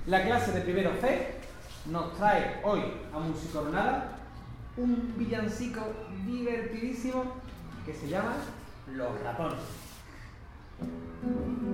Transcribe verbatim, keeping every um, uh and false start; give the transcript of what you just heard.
La clase de primero C nos trae hoy a Musicoronada un villancico divertidísimo que se llama Los Ratones.